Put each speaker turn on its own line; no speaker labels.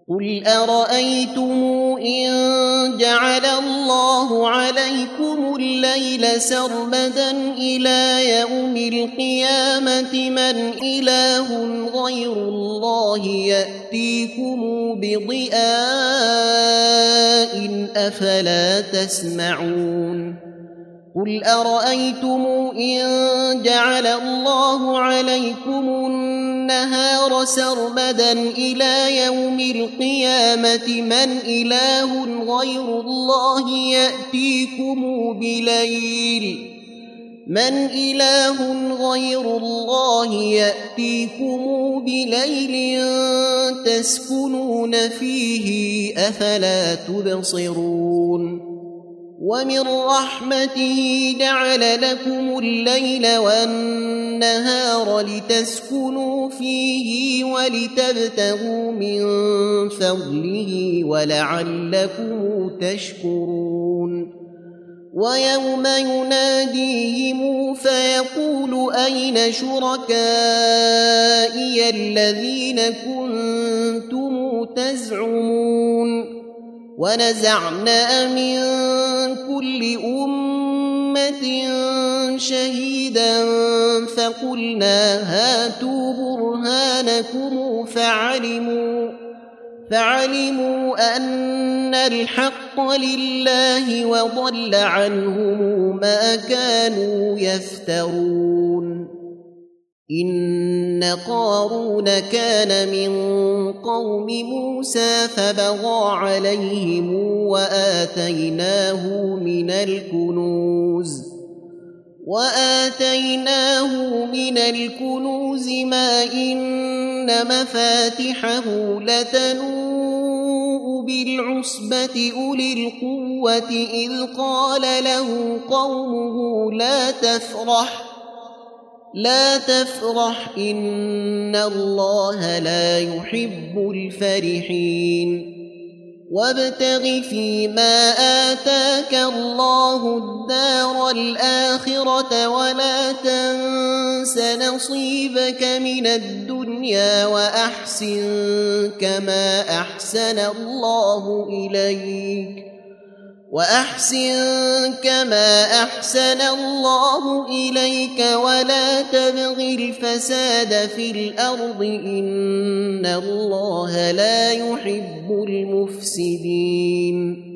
قل أرأيتم إن جعل الله عليكم الليل سرمدا إلى يوم القيامة من إله غير الله يأتيكم بضياء أفلا تسمعون قل أرأيتم إن جعل الله عليكم النهار سرمدا إلى يوم القيامة من إله غير الله يأتيكم بليل تسكنون فيه أفلا تبصرون ومن رحمته جعل لكم الليل والنهار لتسكنوا فيه ولتبتغوا من فضله ولعلكم تشكرون ويوم يناديهم فيقول أين شركائي الذين كنتم تزعمون ونزعنا من كل أمة شهيدا فقلنا هاتوا برهانكم فعلموا أن الحق لله وضل عنهم ما كانوا يفترون إن قارون كان من قوم موسى فبغى عليهم وآتيناه من الكنوز ما إن مفاتحه لتنوء بالعصبة أولي القوة إذ قال له قومه لا تفرح إن الله لا يحب الفرحين وابتغ فيما آتاك الله الدار الآخرة ولا تنس نصيبك من الدنيا وأحسن كما أحسن الله إليك ولا تبغ الفساد في الأرض إن الله لا يحب المفسدين